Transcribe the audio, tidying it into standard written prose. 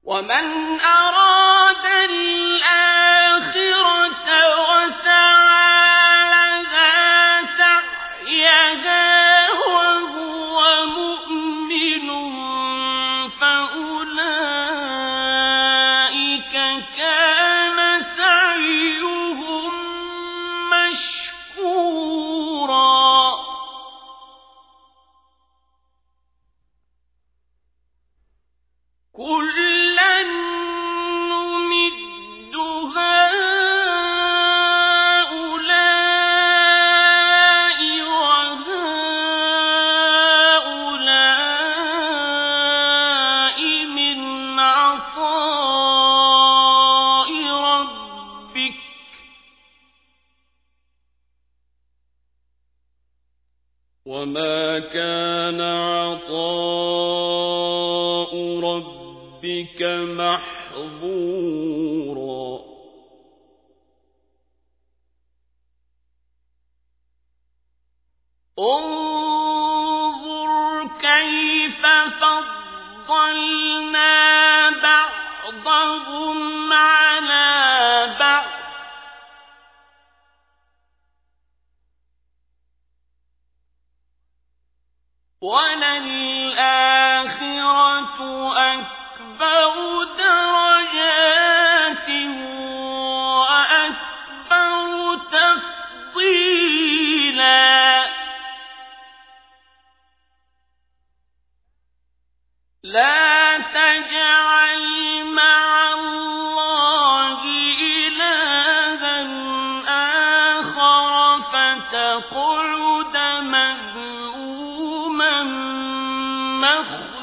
ومن أراد الآخرة وسعى لها سعيها وهو مؤمن فأولئك كان سعيهم مشكورا كلا نمد هؤلاء وهؤلاء من عطاء ربك وما كان عطاء ربك محظورا انظر كيف فضلنا بعضهم على بعض وللآخرة أكبر درجات وأكبر تفضيلا لا تجعل مع الله إلها آخر فتقعد مذموما مخذولا